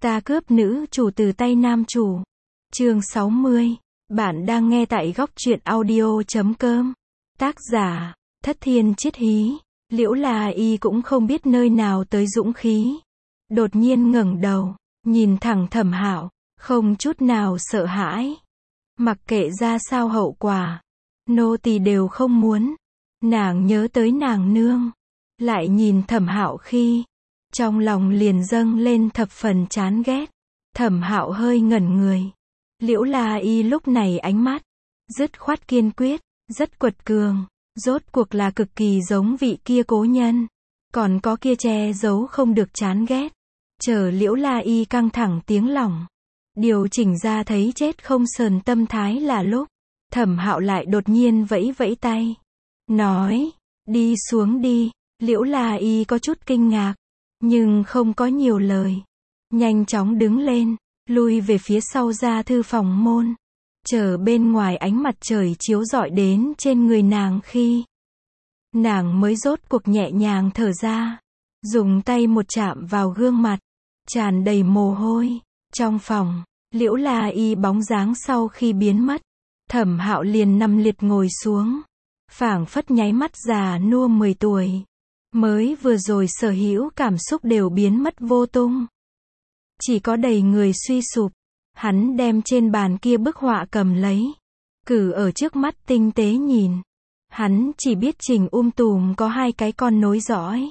Ta cướp nữ chủ từ tay nam chủ. Chương 60. Bạn đang nghe tại góc truyện audio.com. Tác giả, Thất Thiên Chiết Hí. Liễu La Y cũng không biết nơi nào tới dũng khí. Đột nhiên ngẩng đầu, nhìn thẳng Thẩm Hạo, không chút nào sợ hãi. Mặc kệ ra sao hậu quả, nô tỳ đều không muốn. Nàng nhớ tới nàng nương, lại nhìn Thẩm Hạo khi, trong lòng liền dâng lên thập phần chán ghét. Thẩm Hạo hơi ngẩn người. Liễu La Y lúc này ánh mắt dứt khoát kiên quyết, rất quật cường, rốt cuộc là cực kỳ giống vị kia cố nhân, còn có kia che giấu không được chán ghét. Chờ Liễu La Y căng thẳng tiếng lòng, điều chỉnh ra thấy chết không sờn tâm thái là lúc, Thẩm Hạo lại đột nhiên vẫy vẫy tay, nói, đi xuống đi. Liễu La Y có chút kinh ngạc, nhưng không có nhiều lời, nhanh chóng đứng lên, lui về phía sau ra thư phòng môn. Chờ bên ngoài ánh mặt trời chiếu rọi đến trên người nàng khi, nàng mới rốt cuộc nhẹ nhàng thở ra, dùng tay một chạm vào gương mặt, tràn đầy mồ hôi. Trong phòng, Liễu La Y bóng dáng sau khi biến mất, Thẩm Hạo liền nằm liệt ngồi xuống, phảng phất nháy mắt già nua 10 tuổi. Mới vừa rồi sở hữu cảm xúc đều biến mất vô tung. Chỉ có đầy người suy sụp. Hắn đem trên bàn kia bức họa cầm lấy, cử ở trước mắt tinh tế nhìn. Hắn chỉ biết Trình Tùm có 2 cái con nối dõi.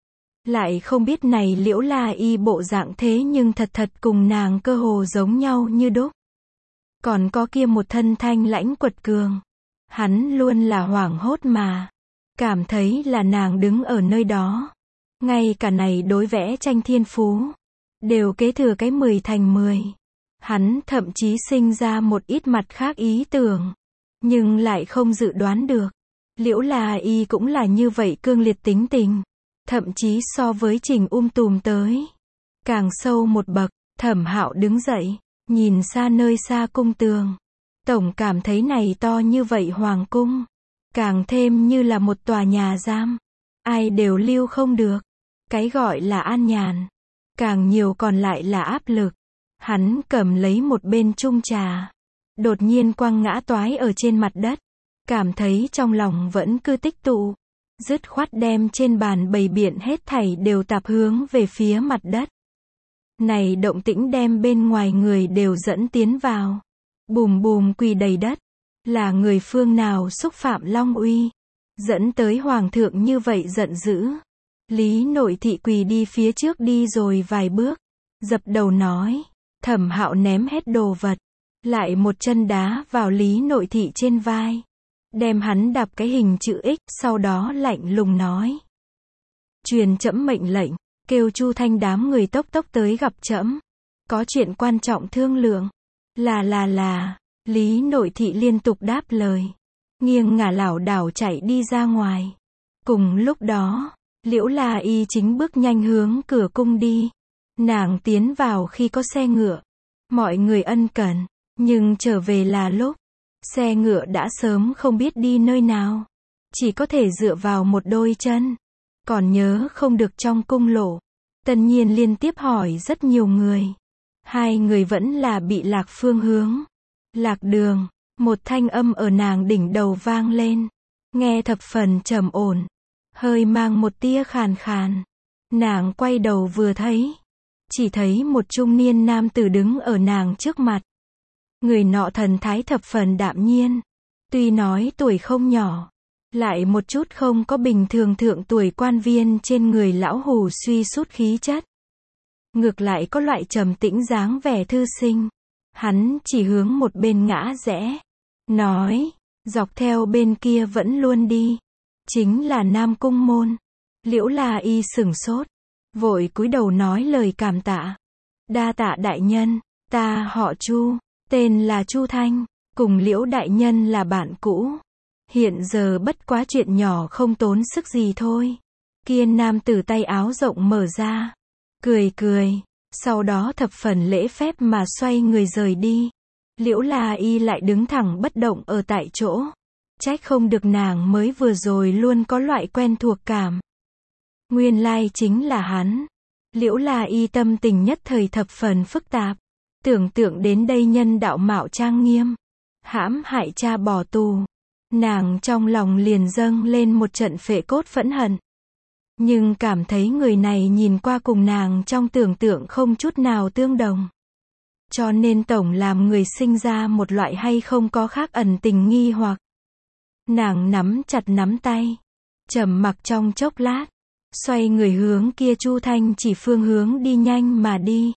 Lại không biết này Liễu La Y bộ dạng thế nhưng thật thật cùng nàng cơ hồ giống nhau như đúc. Còn có kia một thân thanh lãnh quật cường. Hắn luôn là hoảng hốt mà cảm thấy là nàng đứng ở nơi đó. Ngay cả này đối vẽ tranh thiên phú đều kế thừa cái 10 thành 10. Hắn thậm chí sinh ra một ít mặt khác ý tưởng, nhưng lại không dự đoán được. Liễu La Y cũng là như vậy cương liệt tính tình, thậm chí so với Trình Tùm tới càng sâu một bậc. Thẩm Hạo đứng dậy, nhìn xa nơi xa cung tường, tổng cảm thấy này to như vậy hoàng cung, càng thêm như là một tòa nhà giam, ai đều lưu không được. Cái gọi là an nhàn, càng nhiều còn lại là áp lực. Hắn cầm lấy một bên chung trà, đột nhiên quăng ngã toái ở trên mặt đất, cảm thấy trong lòng vẫn cứ tích tụ, dứt khoát đem trên bàn bày biện hết thảy đều tạp hướng về phía mặt đất. Này động tĩnh đem bên ngoài người đều dẫn tiến vào, bùm bùm quỳ đầy đất. Là người phương nào xúc phạm long uy, dẫn tới hoàng thượng như vậy giận dữ. Lý Nội Thị quỳ đi phía trước đi rồi vài bước, dập đầu nói. Thẩm Hạo ném hết đồ vật, lại một chân đá vào Lý Nội Thị trên vai, đem hắn đạp cái hình chữ X, sau đó lạnh lùng nói. Truyền trẫm mệnh lệnh, kêu Chu Thanh đám người tốc tốc tới gặp trẫm, có chuyện quan trọng thương lượng. Là. Lý Nội Thị liên tục đáp lời, nghiêng ngả lảo đảo chạy đi ra ngoài. Cùng lúc đó, Liễu La Y chính bước nhanh hướng cửa cung đi. Nàng tiến vào khi có xe ngựa, mọi người ân cần, nhưng trở về là lúc xe ngựa đã sớm không biết đi nơi nào, chỉ có thể dựa vào một đôi chân, còn nhớ không được trong cung lộ. Tân Nhiên liên tiếp hỏi rất nhiều người, 2 người vẫn là bị lạc phương hướng, lạc đường. Một thanh âm ở nàng đỉnh đầu vang lên, nghe thập phần trầm ổn, hơi mang một tia khàn khàn. Nàng quay đầu vừa thấy, chỉ thấy một trung niên nam tử đứng ở nàng trước mặt. Người nọ thần thái thập phần đạm nhiên, tuy nói tuổi không nhỏ, lại một chút không có bình thường thượng tuổi quan viên trên người lão hù suy sút khí chất. Ngược lại có loại trầm tĩnh dáng vẻ thư sinh. Hắn chỉ hướng một bên ngã rẽ, nói, dọc theo bên kia vẫn luôn đi, chính là Nam Cung môn. Liễu La Y sửng sốt, vội cúi đầu nói lời cảm tạ. Đa tạ đại nhân, ta họ Chu, tên là Chu Thanh, cùng Liễu đại nhân là bạn cũ. Hiện giờ bất quá chuyện nhỏ không tốn sức gì thôi. Kia nam tử tay áo rộng mở ra, cười, sau đó thập phần lễ phép mà xoay người rời đi. Liễu La Y lại đứng thẳng bất động ở tại chỗ. Trách không được nàng mới vừa rồi luôn có loại quen thuộc cảm. Nguyên lai chính là hắn. Liễu La Y tâm tình nhất thời thập phần phức tạp. Tưởng tượng đến đây nhân đạo mạo trang nghiêm, hãm hại cha bỏ tù. Nàng trong lòng liền dâng lên một trận phệ cốt phẫn hận. Nhưng cảm thấy người này nhìn qua cùng nàng trong tưởng tượng không chút nào tương đồng. Cho nên tổng làm người sinh ra một loại hay không có khác ẩn tình nghi hoặc. Nàng nắm chặt nắm tay, trầm mặc trong chốc lát, xoay người hướng kia Chu Thanh chỉ phương hướng đi nhanh mà đi.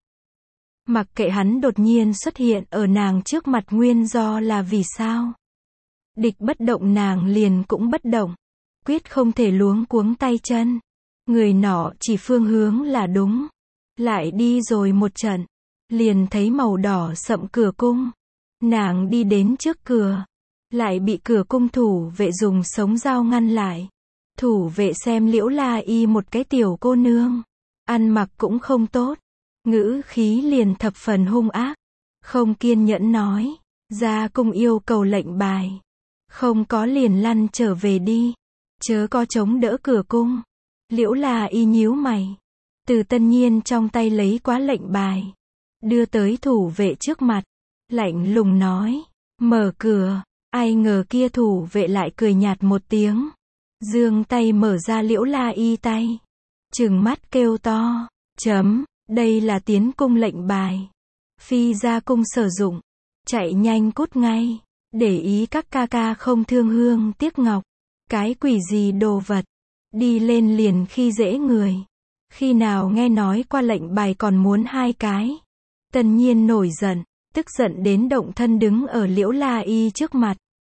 Mặc kệ hắn đột nhiên xuất hiện ở nàng trước mặt nguyên do là vì sao. Địch bất động nàng liền cũng bất động. Quyết không thể luống cuống tay chân. Người nọ chỉ phương hướng là đúng. Lại đi rồi một trận. Liền thấy màu đỏ sậm cửa cung. Nàng đi đến trước cửa. Lại bị cửa cung thủ vệ dùng sống dao ngăn lại. Thủ vệ xem Liễu La Y một cái tiểu cô nương. Ăn mặc cũng không tốt. Ngữ khí liền thập phần hung ác. Không kiên nhẫn nói. Ra cung yêu cầu lệnh bài. Không có liền lăn trở về đi. Chớ có chống đỡ cửa cung. Liễu La Y nhíu mày. Từ Tân Nhiên trong tay lấy quá lệnh bài. Đưa tới thủ vệ trước mặt. Lạnh lùng nói. Mở cửa. Ai ngờ kia thủ vệ lại cười nhạt một tiếng. Giương tay mở ra Liễu La Y tay. Trừng mắt kêu to. Chấm. Đây là tiến cung lệnh bài. Phi ra cung sử dụng. Chạy nhanh cút ngay. Để ý các ca ca không thương hương tiếc ngọc. Cái quỷ gì đồ vật. Đi lên liền khi dễ người. Khi nào nghe nói qua lệnh bài còn muốn hai cái. Tân Nhiên nổi giận. Tức giận đến động thân đứng ở Liễu La Y trước mặt.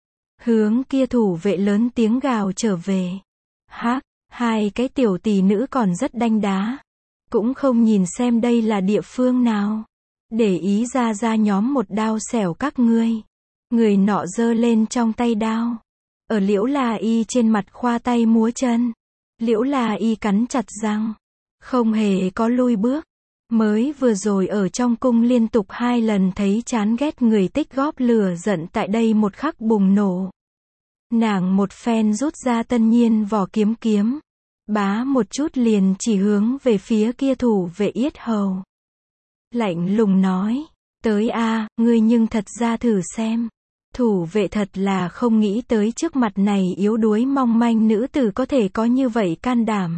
Hướng kia thủ vệ lớn tiếng gào trở về. Hắc, hai cái tiểu tỷ nữ còn rất đanh đá. Cũng không nhìn xem đây là địa phương nào. Để ý ra nhóm một đao xẻo các ngươi. Người nọ giơ lên trong tay đao. Ở Liễu La Y trên mặt khoa tay múa chân. Liễu La Y cắn chặt răng. Không hề có lui bước. Mới vừa rồi ở trong cung liên tục 2 lần thấy chán ghét người tích góp lửa giận tại đây một khắc bùng nổ. Nàng một phen rút ra Tân Nhiên vỏ kiếm. Bá một chút liền chỉ hướng về phía kia thủ vệ yết hầu. Lạnh lùng nói. Tới a, ngươi nhưng thật ra thử xem. Thủ vệ thật là không nghĩ tới trước mặt này yếu đuối mong manh nữ tử có thể có như vậy can đảm.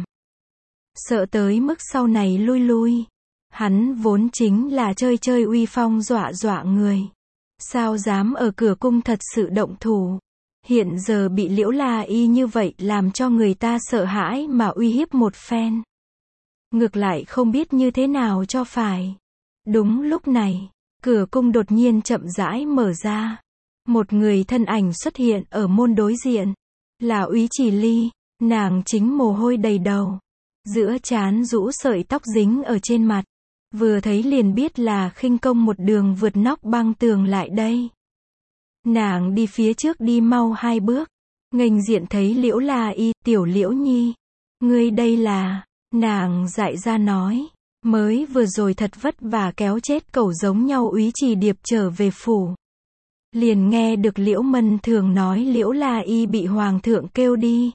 Sợ tới mức sau này lui. Hắn vốn chính là chơi uy phong dọa người. Sao dám ở cửa cung thật sự động thủ. Hiện giờ bị Liễu La Y như vậy làm cho người ta sợ hãi mà uy hiếp một phen. Ngược lại không biết như thế nào cho phải. Đúng lúc này, cửa cung đột nhiên chậm rãi mở ra. Một người thân ảnh xuất hiện ở môn đối diện. Là Úy Chỉ Ly, nàng chính mồ hôi đầy đầu. Giữa trán rũ sợi tóc dính ở trên mặt. Vừa thấy liền biết là khinh công một đường vượt nóc băng tường lại đây. Nàng đi phía trước đi mau 2 bước. Nghênh diện thấy Liễu La Y, tiểu Liễu Nhi. Ngươi đây là, nàng dại ra nói. Mới vừa rồi thật vất vả kéo chết cẩu giống nhau Úy Trì Điệp trở về phủ. Liền nghe được Liễu Mân Thường nói Liễu La Y bị hoàng thượng kêu đi.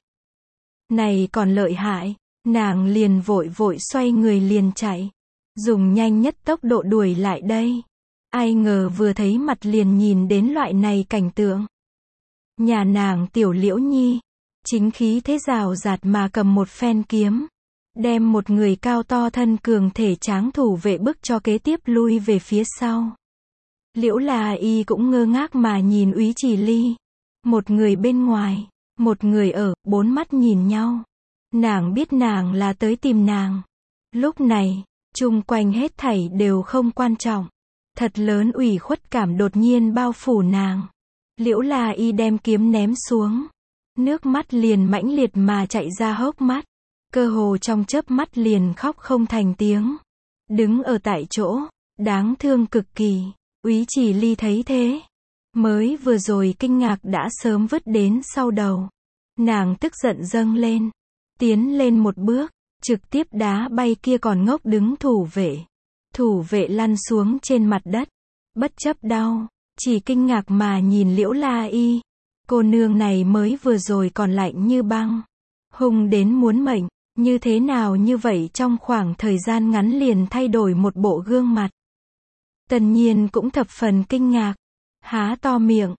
Này còn lợi hại, nàng liền vội xoay người liền chạy. Dùng nhanh nhất tốc độ đuổi lại đây. Ai ngờ vừa thấy mặt liền nhìn đến loại này cảnh tượng. Nhà nàng tiểu Liễu Nhi, chính khí thế rào rạt mà cầm một phen kiếm. Đem một người cao to thân cường thể tráng thủ vệ bức cho kế tiếp lui về phía sau. Liễu La Y cũng ngơ ngác mà nhìn Úy Chỉ Ly. Một người bên ngoài, một người ở, 4 mắt nhìn nhau. Nàng biết nàng là tới tìm nàng. Lúc này, chung quanh hết thảy đều không quan trọng. Thật lớn ủy khuất cảm đột nhiên bao phủ nàng. Liễu La Y đem kiếm ném xuống. Nước mắt liền mãnh liệt mà chạy ra hốc mắt. Cơ hồ trong chớp mắt liền khóc không thành tiếng. Đứng ở tại chỗ, đáng thương cực kỳ. Úy Chỉ Ly thấy thế. Mới vừa rồi kinh ngạc đã sớm vứt đến sau đầu. Nàng tức giận dâng lên. Tiến lên một bước, trực tiếp đá bay kia còn ngốc đứng thủ vệ. Thủ vệ lăn xuống trên mặt đất. Bất chấp đau, chỉ kinh ngạc mà nhìn Liễu La Y. Cô nương này mới vừa rồi còn lạnh như băng. Hung đến muốn mệnh. Như thế nào như vậy trong khoảng thời gian ngắn liền thay đổi một bộ gương mặt. Tần Nhiên cũng thập phần kinh ngạc, há to miệng.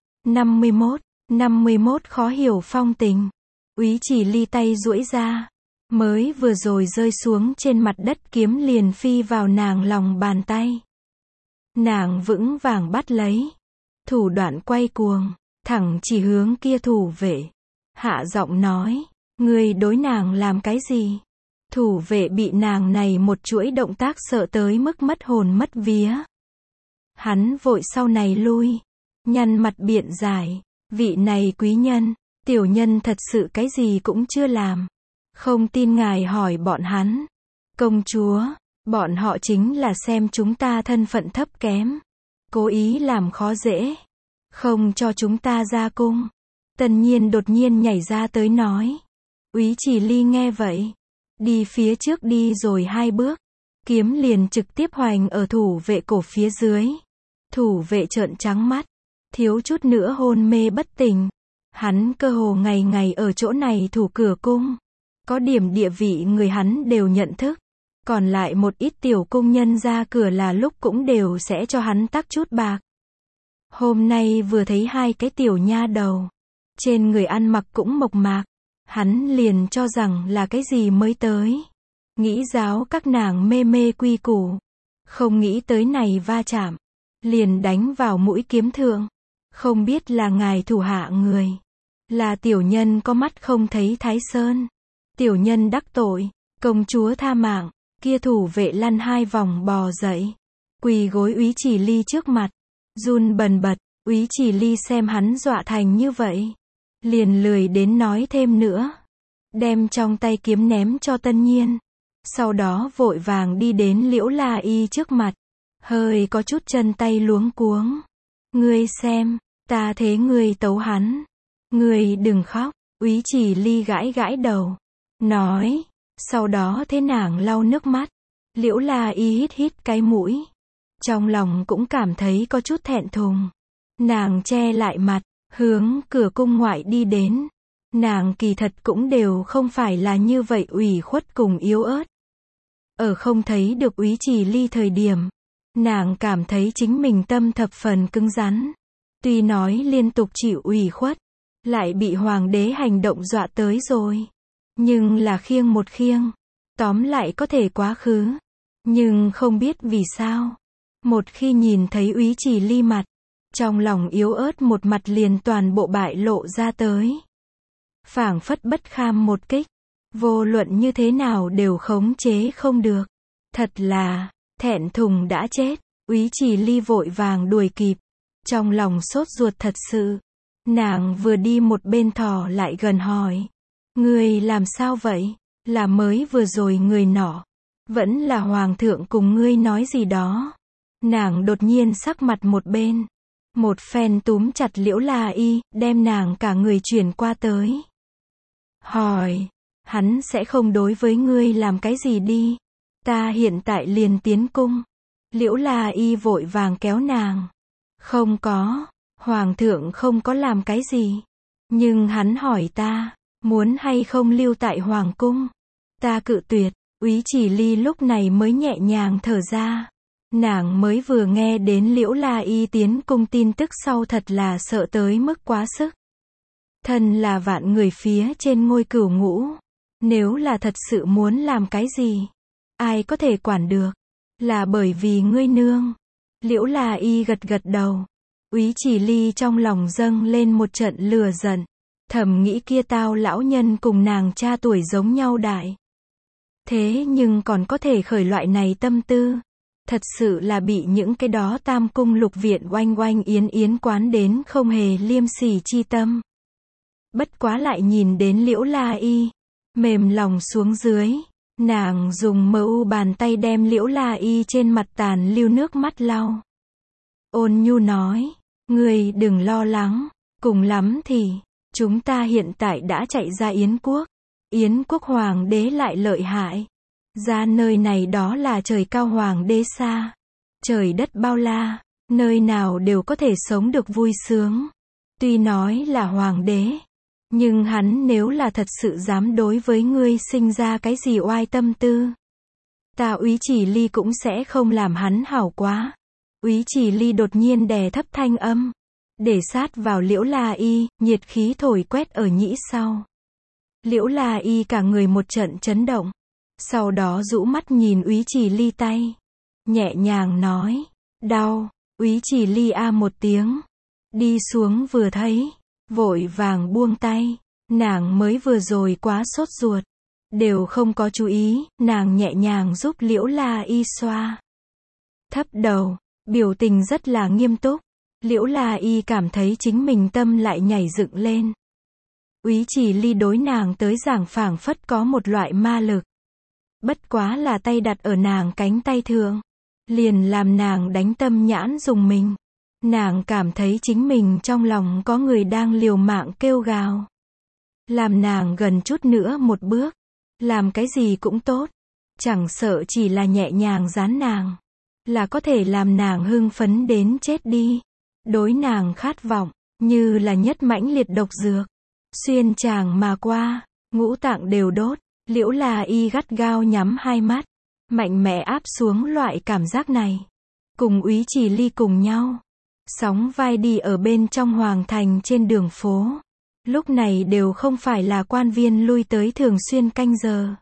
51 khó hiểu phong tình. Úy Chỉ Ly tay duỗi ra, mới vừa rồi rơi xuống trên mặt đất kiếm liền phi vào nàng lòng bàn tay. Nàng vững vàng bắt lấy, thủ đoạn quay cuồng, thẳng chỉ hướng kia thủ vệ. Hạ giọng nói, ngươi đối nàng làm cái gì? Thủ vệ bị nàng này một chuỗi động tác sợ tới mức mất hồn mất vía. Hắn vội sau này lui, nhăn mặt biện giải, vị này quý nhân, tiểu nhân thật sự cái gì cũng chưa làm. Không tin ngài hỏi bọn hắn. Công chúa, bọn họ chính là xem chúng ta thân phận thấp kém, cố ý làm khó dễ, không cho chúng ta ra cung. Tần Nhiên đột nhiên nhảy ra tới nói. Úy Chỉ Ly nghe vậy, đi phía trước đi rồi 2 bước, kiếm liền trực tiếp hoành ở thủ vệ cổ phía dưới. Thủ vệ trợn trắng mắt, thiếu chút nữa hôn mê bất tỉnh. Hắn cơ hồ ngày ngày ở chỗ này thủ cửa cung, có điểm địa vị người hắn đều nhận thức, còn lại một ít tiểu cung nhân ra cửa là lúc cũng đều sẽ cho hắn tắc chút bạc. Hôm nay vừa thấy 2 cái tiểu nha đầu, trên người ăn mặc cũng mộc mạc, hắn liền cho rằng là cái gì mới tới, nghĩ giáo các nàng mê mê quy củ, không nghĩ tới này va chạm, liền đánh vào mũi kiếm thượng. Không biết là ngài thủ hạ người, là tiểu nhân có mắt không thấy Thái Sơn, tiểu nhân đắc tội, công chúa tha mạng. Kia thủ vệ lăn 2 vòng bò dậy, quỳ gối Úy Chỉ Ly trước mặt, run bần bật. Úy Chỉ Ly xem hắn dọa thành như vậy, liền lười đến nói thêm nữa, đem trong tay kiếm ném cho Tân Nhiên, sau đó vội vàng đi đến Liễu La Y trước mặt, hơi có chút chân tay luống cuống. Ngươi xem, ta thế ngươi tấu hắn, ngươi đừng khóc. Úy Chỉ Ly gãi gãi đầu, nói, sau đó thế nàng lau nước mắt. Liễu La Y hít hít cái mũi, trong lòng cũng cảm thấy có chút thẹn thùng. Nàng che lại mặt, hướng cửa cung ngoại đi đến. Nàng kỳ thật cũng đều không phải là như vậy ủy khuất cùng yếu ớt. Ở không thấy được Úy Chỉ Ly thời điểm, nàng cảm thấy chính mình tâm thập phần cứng rắn. Tuy nói liên tục chịu ủy khuất, lại bị hoàng đế hành động dọa tới rồi. Nhưng là khiêng một khiêng, tóm lại có thể quá khứ. Nhưng không biết vì sao, một khi nhìn thấy Úy Chỉ Ly mặt, trong lòng yếu ớt một mặt liền toàn bộ bại lộ ra tới. Phảng phất bất kham một kích, vô luận như thế nào đều khống chế không được. Thật là, thẹn thùng đã chết. Úy Chỉ Ly vội vàng đuổi kịp, trong lòng sốt ruột thật sự. Nàng vừa đi một bên thò lại gần hỏi, ngươi làm sao vậy? Là mới vừa rồi người nọ, vẫn là hoàng thượng cùng ngươi nói gì đó. Nàng đột nhiên sắc mặt một bên, một phen túm chặt Liễu La Y, đem nàng cả người chuyển qua tới. Hỏi, hắn sẽ không đối với ngươi làm cái gì đi? Ta hiện tại liền tiến cung. Liễu La Y vội vàng kéo nàng. Không có, hoàng thượng không có làm cái gì. Nhưng hắn hỏi ta, muốn hay không lưu tại hoàng cung. Ta cự tuyệt. Úy Chỉ Ly lúc này mới nhẹ nhàng thở ra. Nàng mới vừa nghe đến Liễu La Y tiến cung tin tức sau thật là sợ tới mức quá sức. Thân là vạn người phía trên ngôi cửu ngũ, nếu là thật sự muốn làm cái gì, ai có thể quản được, là bởi vì ngươi nương. Liễu La Y gật gật đầu. Úy Chỉ Ly trong lòng dâng lên một trận lửa giận, thầm nghĩ kia tao lão nhân cùng nàng cha tuổi giống nhau đại. Thế nhưng còn có thể khởi loại này tâm tư, thật sự là bị những cái đó tam cung lục viện oanh oanh yến yến quán đến không hề liêm sỉ chi tâm. Bất quá lại nhìn đến Liễu La Y, mềm lòng xuống dưới, nàng dùng mờ u bàn tay đem Liễu La Y trên mặt tàn lưu nước mắt lau. Ôn nhu nói, ngươi đừng lo lắng, cùng lắm thì, chúng ta hiện tại đã chạy ra Yến quốc. Yến quốc hoàng đế lại lợi hại. Ra nơi này đó là trời cao hoàng đế xa. Trời đất bao la, nơi nào đều có thể sống được vui sướng. Tuy nói là hoàng đế, Nhưng hắn nếu là thật sự dám đối với ngươi sinh ra cái gì oai tâm tư, ta Úy Chỉ Ly cũng sẽ không làm hắn hảo quá. Úy Chỉ Ly đột nhiên đè thấp thanh âm, để sát vào Liễu La Y, nhiệt khí thổi quét ở nhĩ sau. Liễu La Y cả người một trận chấn động, sau đó rũ mắt nhìn Úy Chỉ Ly tay, nhẹ nhàng nói, đau. Úy Chỉ Ly a một tiếng, đi xuống vừa thấy, vội vàng buông tay, nàng mới vừa rồi quá sốt ruột, đều không có chú ý, nàng nhẹ nhàng giúp Liễu La Y xoa thấp đầu, biểu tình rất là nghiêm túc. Liễu La Y cảm thấy chính mình tâm lại nhảy dựng lên. Úy Chỉ Ly đối nàng tới giảng phảng phất có một loại ma lực. Bất quá là tay đặt ở nàng cánh tay thượng, liền làm nàng đánh tâm nhãn dùng mình. Nàng cảm thấy chính mình trong lòng có người đang liều mạng kêu gào. Làm nàng gần chút nữa một bước, làm cái gì cũng tốt, chẳng sợ chỉ là nhẹ nhàng dán nàng, là có thể làm nàng hưng phấn đến chết đi. Đối nàng khát vọng, như là nhất mãnh liệt độc dược, xuyên tràng mà qua, ngũ tạng đều đốt. Liễu La Y gắt gao nhắm hai mắt, mạnh mẽ áp xuống loại cảm giác này. Cùng Úy Chỉ Ly cùng nhau, sóng vai đi ở bên trong hoàng thành trên đường phố. Lúc này đều không phải là quan viên lui tới thường xuyên canh giờ.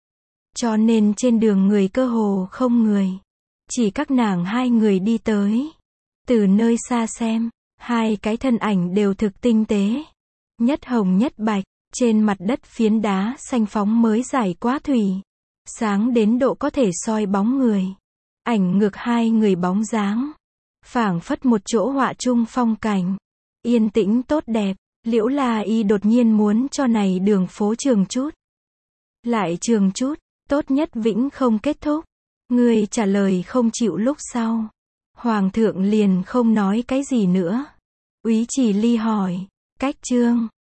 Cho nên trên đường người cơ hồ không người. Chỉ các nàng hai người đi tới. Từ nơi xa xem, hai cái thân ảnh đều thực tinh tế. Nhất hồng nhất bạch, trên mặt đất phiến đá xanh phóng mới giải quá thủy. Sáng đến độ có thể soi bóng người. Ảnh ngược hai người bóng dáng. Phảng phất một chỗ họa chung phong cảnh. Yên tĩnh tốt đẹp. Liễu La Y đột nhiên muốn cho này đường phố trường chút. Lại trường chút, tốt nhất vĩnh không kết thúc. Người trả lời không chịu lúc sau. Hoàng thượng liền không nói cái gì nữa. Úy Chỉ Ly hỏi, cách chương